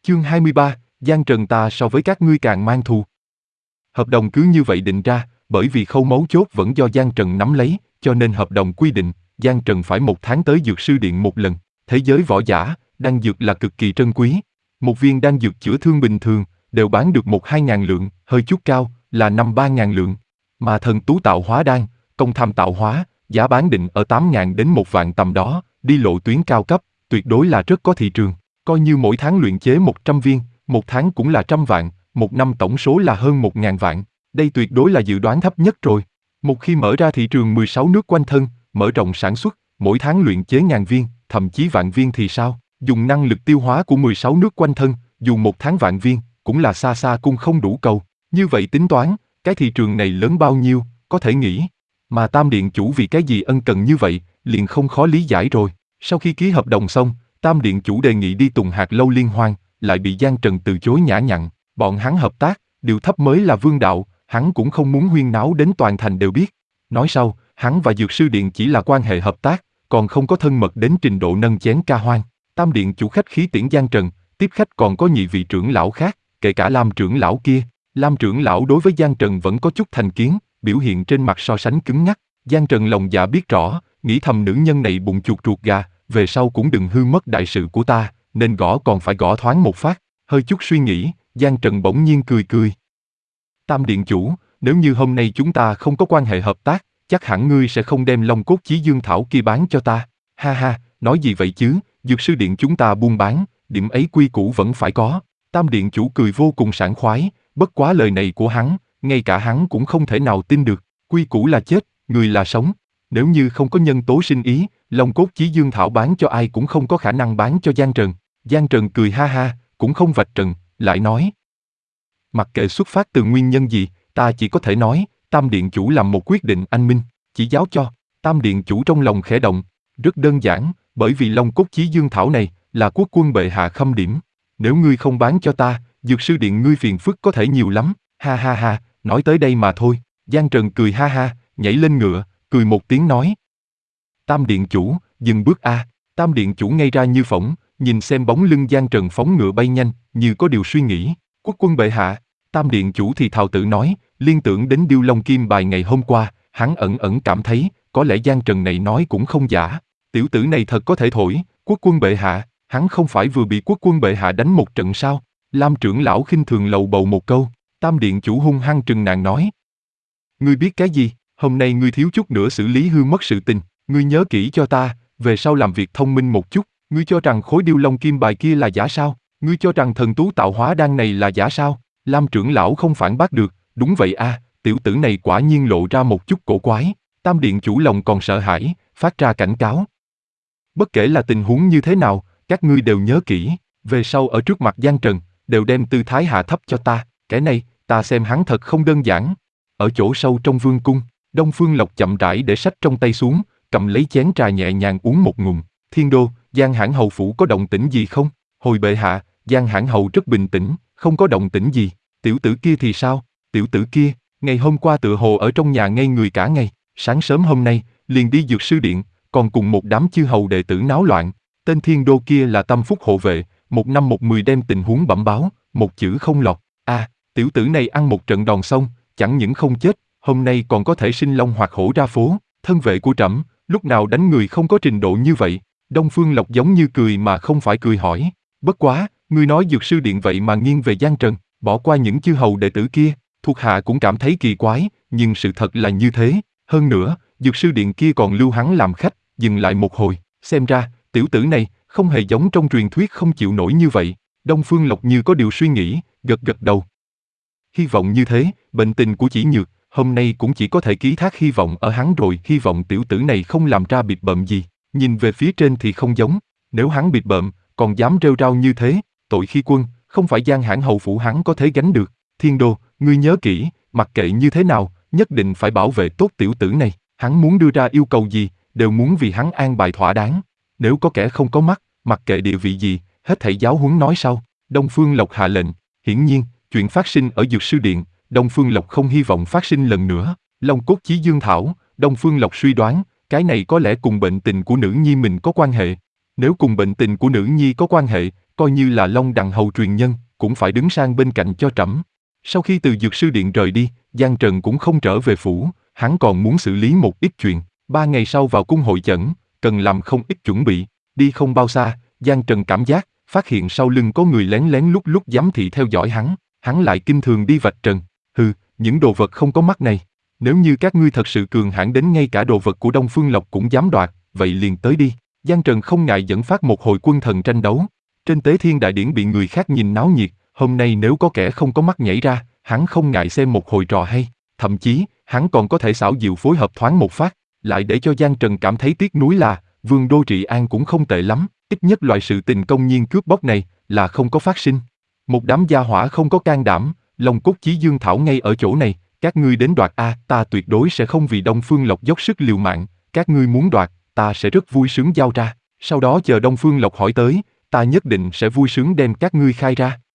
Chương 23, Giang Trần ta so với các ngươi càng mang thù. Hợp đồng cứ như vậy định ra, bởi vì khâu mấu chốt vẫn do Giang Trần nắm lấy, cho nên hợp đồng quy định, Giang Trần phải 1 tháng tới dược sư điện một lần. Thế giới võ giả, đan dược là cực kỳ trân quý. Một viên đan dược chữa thương bình thường, đều bán được 1-2 ngàn lượng, hơi chút cao, là 5-3 ngàn lượng. Mà thần tú tạo hóa đan, công tham tạo hóa, giá bán định ở 8 ngàn đến 1 vạn tầm đó, đi lộ tuyến cao cấp, tuyệt đối là rất có thị trường. Coi như mỗi tháng luyện chế 100 viên, 1 tháng cũng là 100 vạn, 1 năm tổng số là hơn 1.000 vạn. Đây tuyệt đối là dự đoán thấp nhất rồi. Một khi mở ra thị trường 16 nước quanh thân, mở rộng sản xuất, mỗi tháng luyện chế ngàn viên, thậm chí vạn viên thì sao? Dùng năng lực tiêu hóa của 16 nước quanh thân, dù 1 tháng vạn viên, cũng là xa xa cung không đủ cầu. Như vậy tính toán, cái thị trường này lớn bao nhiêu, có thể nghĩ. Mà Tam Điện Chủ vì cái gì ân cần như vậy, liền không khó lý giải rồi. Sau khi ký hợp đồng xong, Tam Điện Chủ đề nghị đi Tùng Hạt Lâu liên hoan, lại bị Giang Trần từ chối nhã nhặn. Bọn hắn hợp tác, điều thấp mới là vương đạo, hắn cũng không muốn huyên náo đến toàn thành đều biết. Nói sau, hắn và Dược Sư Điện chỉ là quan hệ hợp tác, còn không có thân mật đến trình độ nâng chén ca hoan. Tam Điện Chủ khách khí tiễn Giang Trần, tiếp khách còn có nhị vị trưởng lão khác, kể cả Lam trưởng lão kia. Lam trưởng lão đối với Giang Trần vẫn có chút thành kiến, biểu hiện trên mặt so sánh cứng nhắc. Giang Trần lòng dạ biết rõ, nghĩ thầm nữ nhân này bụng chuột ruột gà, về sau cũng đừng hư mất đại sự của ta, nên gõ còn phải gõ thoáng một phát. Hơi chút suy nghĩ, Giang Trần bỗng nhiên cười cười. Tam Điện Chủ, nếu như hôm nay chúng ta không có quan hệ hợp tác, chắc hẳn ngươi sẽ không đem Long Cốt Chí Dương Thảo kia bán cho ta. Ha ha, nói gì vậy chứ, Dược Sư Điện chúng ta buôn bán, điểm ấy quy củ vẫn phải có. Tam Điện Chủ cười vô cùng sảng khoái, bất quá lời này của hắn, ngay cả hắn cũng không thể nào tin được. Quy củ là chết, người là sống. Nếu như không có nhân tố sinh ý, Long Cốt Chí Dương Thảo bán cho ai cũng không có khả năng bán cho Giang Trần. Giang Trần cười ha ha, cũng không vạch trần, lại nói. Mặc kệ xuất phát từ nguyên nhân gì, ta chỉ có thể nói, Tam Điện Chủ làm một quyết định anh minh, chỉ giáo cho. Tam Điện Chủ trong lòng khẽ động, rất đơn giản, bởi vì Long Cốt Chí Dương Thảo này, là quốc quân bệ hạ khâm điểm. Nếu ngươi không bán cho ta, Dược Sư Điện ngươi phiền phức có thể nhiều lắm, ha ha ha, nói tới đây mà thôi. Giang Trần cười ha ha, nhảy lên ngựa, cười một tiếng nói. Tam Điện Chủ, dừng bước a. Tam Điện Chủ ngây ra như phỗng, nhìn xem bóng lưng Giang Trần phóng ngựa bay nhanh, như có điều suy nghĩ. Quốc quân bệ hạ, Tam Điện Chủ thì thào tự nói, liên tưởng đến Điêu Long Kim bài ngày hôm qua, hắn ẩn ẩn cảm thấy, có lẽ Giang Trần này nói cũng không giả. Tiểu tử này thật có thể thổi, quốc quân bệ hạ, hắn không phải vừa bị quốc quân bệ hạ đánh một trận sao? Lam trưởng lão khinh thường lầu bầu một câu. Tam Điện Chủ hung hăng trừng nàng nói. Ngươi biết cái gì, hôm nay ngươi thiếu chút nữa xử lý hư mất sự tình, ngươi nhớ kỹ cho ta, về sau làm việc thông minh một chút, ngươi cho rằng khối Điêu Long Kim bài kia là giả sao? Ngươi cho rằng thần tú tạo hóa đan này là giả sao? Lam trưởng lão không phản bác được, đúng vậy a, tiểu tử này quả nhiên lộ ra một chút cổ quái. Tam Điện Chủ lòng còn sợ hãi, phát ra cảnh cáo. Bất kể là tình huống như thế nào, các ngươi đều nhớ kỹ, về sau ở trước mặt Giang Trần, đều đem tư thái hạ thấp cho ta, cái này, ta xem hắn thật không đơn giản. Ở chỗ sâu trong vương cung, Đông Phương Lộc chậm rãi để sách trong tay xuống, cầm lấy chén trà nhẹ nhàng uống một ngụm. Thiên đô, Giang Hãn hầu phủ có động tĩnh gì không? Hồi bệ hạ, Giang Hãn hầu rất bình tĩnh, không có động tĩnh gì. Tiểu tử kia thì sao? Tiểu tử kia, ngày hôm qua tựa hồ ở trong nhà ngây người cả ngày, sáng sớm hôm nay, liền đi Dược Sư Điện, còn cùng một đám chư hầu đệ tử náo loạn. Tên Thiên đô kia là Tâm Phúc hộ vệ, 1 năm 1 10 đem tình huống bẩm báo, một chữ không lọt. Tiểu tử này ăn một trận đòn xong, chẳng những không chết, hôm nay còn có thể sinh long hoạt hổ ra phố. Thân vệ của trẫm, lúc nào đánh người không có trình độ như vậy? Đông Phương Lộc giống như cười mà không phải cười hỏi. Bất quá, ngươi nói Dược Sư Điện vậy mà nghiêng về Giang Trần, bỏ qua những chư hầu đệ tử kia, thuộc hạ cũng cảm thấy kỳ quái, nhưng sự thật là như thế. Hơn nữa, Dược Sư Điện kia còn lưu hắn làm khách, dừng lại một hồi, xem ra, tiểu tử này, không hề giống trong truyền thuyết không chịu nổi như vậy. Đông Phương Lộc như có điều suy nghĩ, gật gật đầu. Hy vọng như thế, bệnh tình của Chỉ Nhược, hôm nay cũng chỉ có thể ký thác hy vọng ở hắn rồi, hy vọng tiểu tử này không làm ra bịp bợm gì. Nhìn về phía trên thì không giống, nếu hắn bịp bợm, còn dám rêu rao như thế, tội khi quân, không phải Giang Hãn hầu phủ hắn có thể gánh được. Thiên đô, ngươi nhớ kỹ, mặc kệ như thế nào, nhất định phải bảo vệ tốt tiểu tử này, hắn muốn đưa ra yêu cầu gì, đều muốn vì hắn an bài thỏa đáng. Nếu có kẻ không có mắt, mặc kệ địa vị gì, hết thảy giáo huấn nói sau. Đông Phương Lộc hạ lệnh, hiển nhiên, chuyện phát sinh ở Dược Sư Điện, Đông Phương Lộc không hy vọng phát sinh lần nữa. Long Cốt Chí Dương Thảo, Đông Phương Lộc suy đoán, cái này có lẽ cùng bệnh tình của nữ nhi mình có quan hệ. Nếu cùng bệnh tình của nữ nhi có quan hệ, coi như là Long Đằng hầu truyền nhân, cũng phải đứng sang bên cạnh cho trẫm. Sau khi từ dược sư điện rời đi, Giang Trần cũng không trở về phủ, hắn còn muốn xử lý một ít chuyện. 3 ngày sau vào cung hội chẩn, cần làm không ít chuẩn bị. Đi không bao xa, Giang Trần cảm giác, phát hiện sau lưng có người lén lén lút lút giám thị theo dõi hắn lại kinh thường đi vạch trần. Hừ, những đồ vật không có mắt này. Nếu như các ngươi thật sự cường hãn đến ngay cả đồ vật của Đông Phương Lộc cũng dám đoạt, vậy liền tới đi. Giang Trần không ngại dẫn phát một hồi quân thần tranh đấu. Trên Tế Thiên Đại Điển bị người khác nhìn náo nhiệt, hôm nay nếu có kẻ không có mắt nhảy ra, hắn không ngại xem một hồi trò hay. Thậm chí, hắn còn có thể xảo diệu phối hợp thoáng một phát, lại để cho Giang Trần cảm thấy tiếc nuối là, Vương Đô Trị An cũng không tệ lắm, ít nhất loại sự tình công nhiên cướp bóc này là không có phát sinh. Một đám gia hỏa không có can đảm, Long Cốt Chí Dương Thảo ngay ở chỗ này, các ngươi đến đoạt ta tuyệt đối sẽ không vì Đông Phương Lộc dốc sức liều mạng, các ngươi muốn đoạt, ta sẽ rất vui sướng giao ra, sau đó chờ Đông Phương Lộc hỏi tới, ta nhất định sẽ vui sướng đem các ngươi khai ra.